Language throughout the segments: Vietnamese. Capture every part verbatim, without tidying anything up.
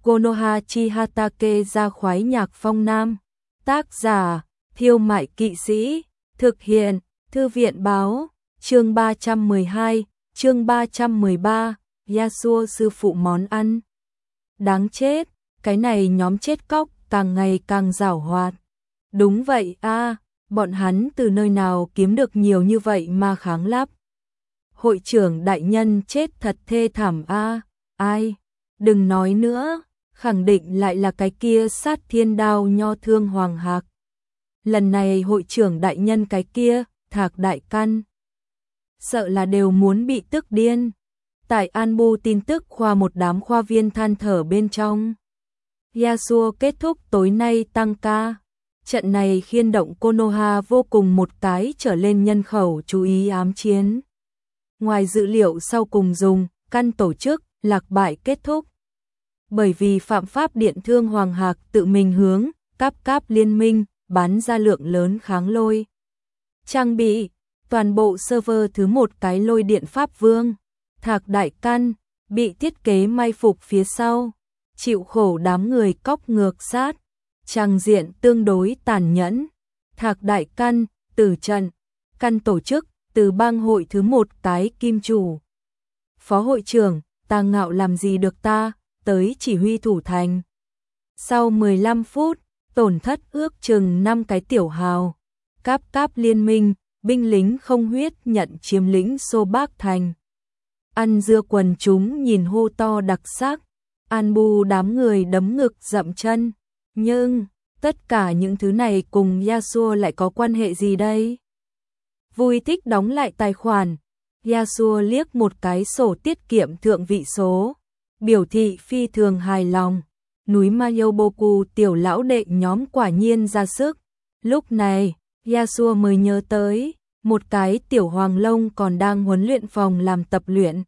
Konoha Chihatake ra khoái nhạc phong nam. Tác giả, Thiêu Mại Kỵ Sĩ. Thực hiện, Thư viện Báo. Chương ba trăm mười hai, chương ba trăm mười ba, Yasuo sư phụ món ăn. Đáng chết, cái này nhóm chết cóc càng ngày càng giảo hoạt. Đúng vậy a, bọn hắn từ nơi nào kiếm được nhiều như vậy mà kháng lắp. Hội trưởng đại nhân chết thật thê thảm a, ai, đừng nói nữa, khẳng định lại là cái kia sát thiên đao nho thương Hoàng Hạc. Lần này hội trưởng đại nhân cái kia, Thạc Đại Căn, sợ là đều muốn bị tức điên. Tại Anbu tin tức khoa một đám khoa viên than thở bên trong. Yasuo kết thúc tối nay tăng ca. Trận này khiên động Konoha vô cùng một cái trở lên nhân khẩu chú ý ám chiến. Ngoài dữ liệu sau cùng dùng, căn tổ chức, lạc bại kết thúc. Bởi vì phạm pháp điện thương Hoàng Hạc tự mình hướng, cáp cáp liên minh, bán ra lượng lớn kháng lôi. Trang bị, toàn bộ server thứ một cái lôi điện Pháp Vương, Thạc Đại Căn, bị thiết kế mai phục phía sau, chịu khổ đám người cóc ngược sát, trang diện tương đối tàn nhẫn. Thạc Đại Căn, từ trận, căn tổ chức, từ bang hội thứ một cái kim chủ. Phó hội trưởng, ta ngạo làm gì được ta, tới chỉ huy thủ thành. Sau mười lăm phút, tổn thất ước chừng năm cái tiểu hào. Cáp cáp liên minh, binh lính không huyết nhận chiếm lĩnh Xô Bác Thành. Ăn dưa quần chúng nhìn hô to đặc sắc, Anbu đám người đấm ngực dậm chân. Nhưng, tất cả những thứ này cùng Yasuo lại có quan hệ gì đây? Vui thích đóng lại tài khoản, Yasuo liếc một cái sổ tiết kiệm thượng vị số, biểu thị phi thường hài lòng. Núi Mayoboku tiểu lão đệ nhóm quả nhiên ra sức. Lúc này, Yasuo mới nhớ tới, một cái tiểu hoàng long còn đang huấn luyện phòng làm tập luyện.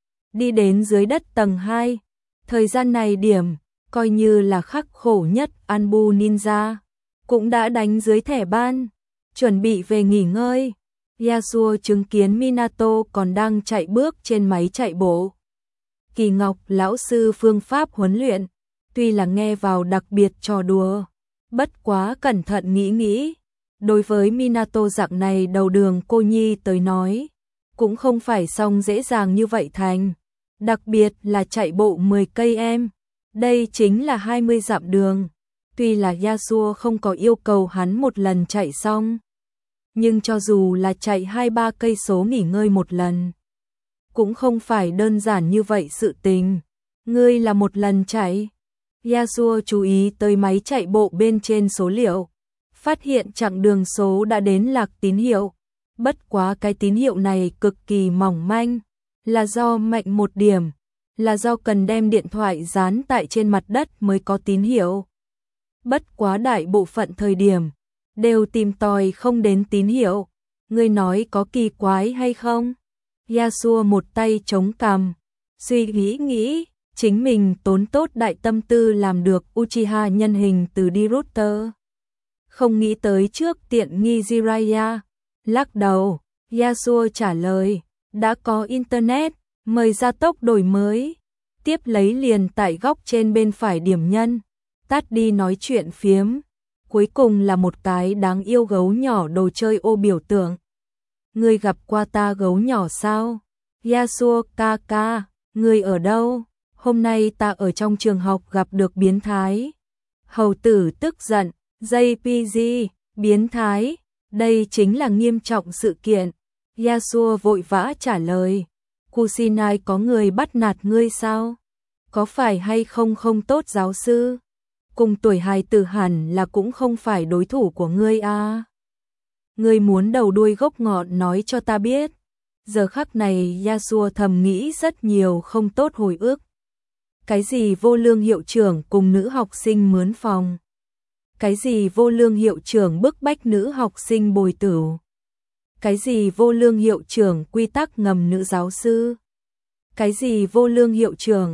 Đi đến dưới đất tầng hai, thời gian này điểm, coi như là khắc khổ nhất Anbu Ninja, cũng đã đánh dưới thẻ ban, chuẩn bị về nghỉ ngơi. Yasuo chứng kiến Minato còn đang chạy bước trên máy chạy bộ. Kỳ Ngọc lão sư phương pháp huấn luyện, tuy là nghe vào đặc biệt trò đùa, bất quá cẩn thận nghĩ nghĩ, đối với Minato dạng này đầu đường cô nhi tới nói, cũng không phải xong dễ dàng như vậy thành, đặc biệt là chạy bộ mười cây em, đây chính là hai mươi dặm đường, tuy là Yasuo không có yêu cầu hắn một lần chạy xong, nhưng cho dù là chạy hai ba cây số nghỉ ngơi một lần, cũng không phải đơn giản như vậy sự tình. Ngươi là một lần chạy. Yasuo chú ý tới máy chạy bộ bên trên số liệu, phát hiện chặng đường số đã đến lạc tín hiệu. Bất quá cái tín hiệu này cực kỳ mỏng manh, là do mạnh một điểm, là do cần đem điện thoại dán tại trên mặt đất mới có tín hiệu. Bất quá đại bộ phận thời điểm, đều tìm tòi không đến tín hiệu. Ngươi nói có kỳ quái hay không? Yasuo một tay chống cằm, suy nghĩ nghĩ, chính mình tốn tốt đại tâm tư làm được Uchiha nhân hình từ Naruto. Không nghĩ tới trước tiện nghi Jiraiya. Lắc đầu, Yasuo trả lời, đã có internet, mời gia tốc đổi mới. Tiếp lấy liền tại góc trên bên phải điểm nhân, tắt đi nói chuyện phiếm. Cuối cùng là một cái đáng yêu gấu nhỏ đồ chơi ô biểu tượng. Ngươi gặp qua ta gấu nhỏ sao? Yasuo ca ca, ngươi ở đâu? Hôm nay ta ở trong trường học gặp được biến thái. Hầu tử tức giận, gi pê giê, biến thái, đây chính là nghiêm trọng sự kiện. Yasuo vội vã trả lời, Kusinai có người bắt nạt ngươi sao? Có phải hay không không tốt giáo sư? Cùng tuổi hài tử hẳn là cũng không phải đối thủ của ngươi à? Ngươi muốn đầu đuôi gốc ngọn nói cho ta biết. Giờ khắc này Yasuo thầm nghĩ rất nhiều không tốt hồi ức. Cái gì vô lương hiệu trưởng cùng nữ học sinh mướn phòng? Cái gì vô lương hiệu trưởng bức bách nữ học sinh bồi tửu? Cái gì vô lương hiệu trưởng quy tắc ngầm nữ giáo sư? Cái gì vô lương hiệu trưởng?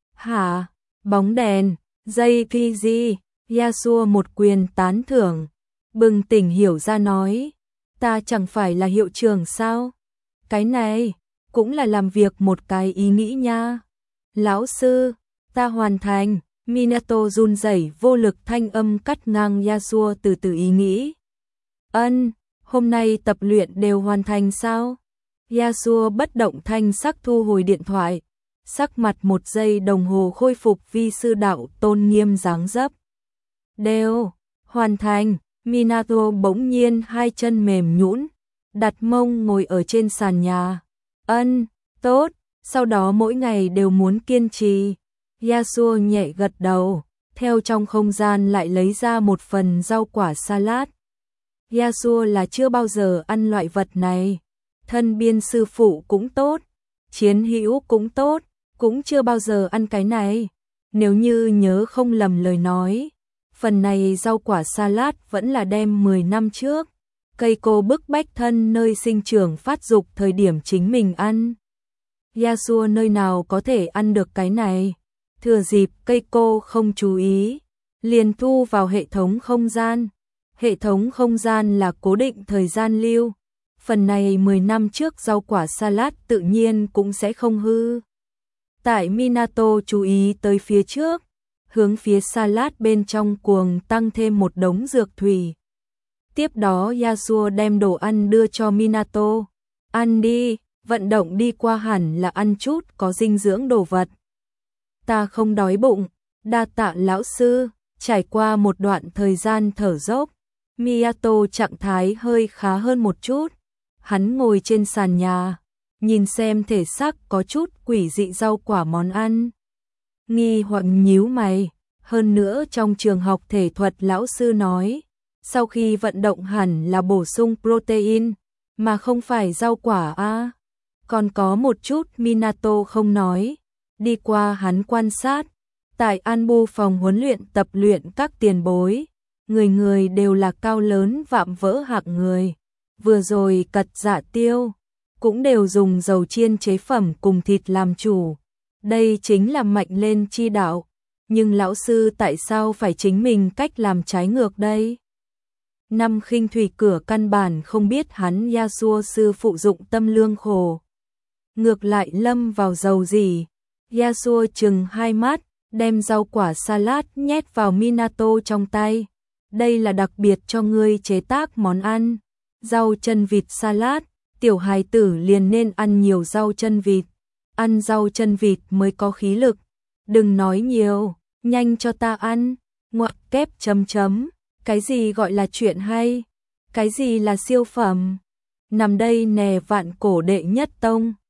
Hả? Bóng đèn, gi pê giê, Yasuo một quyền tán thưởng, bừng tỉnh hiểu ra nói, ta chẳng phải là hiệu trưởng sao? Cái này, cũng là làm việc một cái ý nghĩ nha. Lão sư, ta hoàn thành, Minato run rẩy vô lực thanh âm cắt ngang Yasuo từ từ ý nghĩ. Ân, hôm nay tập luyện đều hoàn thành sao? Yasuo bất động thanh sắc thu hồi điện thoại, sắc mặt một giây đồng hồ khôi phục vi sư đạo tôn nghiêm dáng dấp. Đều, hoàn thành, Minato bỗng nhiên hai chân mềm nhũn, đặt mông ngồi ở trên sàn nhà. Ân, tốt, sau đó mỗi ngày đều muốn kiên trì. Yasuo nhẹ gật đầu, theo trong không gian lại lấy ra một phần rau quả salad. Yasuo là chưa bao giờ ăn loại vật này, thân biên sư phụ cũng tốt, chiến hữu cũng tốt, cũng chưa bao giờ ăn cái này. Nếu như nhớ không lầm lời nói, phần này rau quả salad vẫn là đem mười năm trước, cây cô bức bách thân nơi sinh trưởng phát dục thời điểm chính mình ăn. Yasuo nơi nào có thể ăn được cái này, thừa dịp cây cô không chú ý, liền thu vào hệ thống không gian. Hệ thống không gian là cố định thời gian lưu, phần này mười năm trước rau quả salad tự nhiên cũng sẽ không hư. Tại Minato chú ý tới phía trước, hướng phía salad bên trong cuồng tăng thêm một đống dược thủy. Tiếp đó Yasuo đem đồ ăn đưa cho Minato. Ăn đi, vận động đi qua hẳn là ăn chút có dinh dưỡng đồ vật. Ta không đói bụng, đa tạ lão sư. Trải qua một đoạn thời gian thở dốc, Minato trạng thái hơi khá hơn một chút. Hắn ngồi trên sàn nhà, nhìn xem thể xác có chút quỷ dị rau quả món ăn. Nghi hoặc nhíu mày, hơn nữa trong trường học thể thuật lão sư nói, sau khi vận động hẳn là bổ sung protein, mà không phải rau quả a. À. Còn có một chút Minato không nói, đi qua hắn quan sát, tại Anbu phòng huấn luyện tập luyện các tiền bối, người người đều là cao lớn vạm vỡ hạng người. Vừa rồi cật dạ tiêu, cũng đều dùng dầu chiên chế phẩm cùng thịt làm chủ. Đây chính là mạnh lên chi đạo. Nhưng lão sư tại sao phải chính mình cách làm trái ngược đây? Năm khinh thủy cửa căn bản không biết hắn Yasuo sư phụ dụng tâm lương khổ. Ngược lại lâm vào dầu gì? Yasuo chừng hai mắt, đem rau quả salad nhét vào Minato trong tay. Đây là đặc biệt cho ngươi chế tác món ăn. Rau chân vịt salad, tiểu hài tử liền nên ăn nhiều rau chân vịt. Ăn rau chân vịt mới có khí lực. Đừng nói nhiều, nhanh cho ta ăn. Ngoặc kép chấm chấm. Cái gì gọi là chuyện hay? Cái gì là siêu phẩm? Nằm đây nè vạn cổ đệ nhất tông.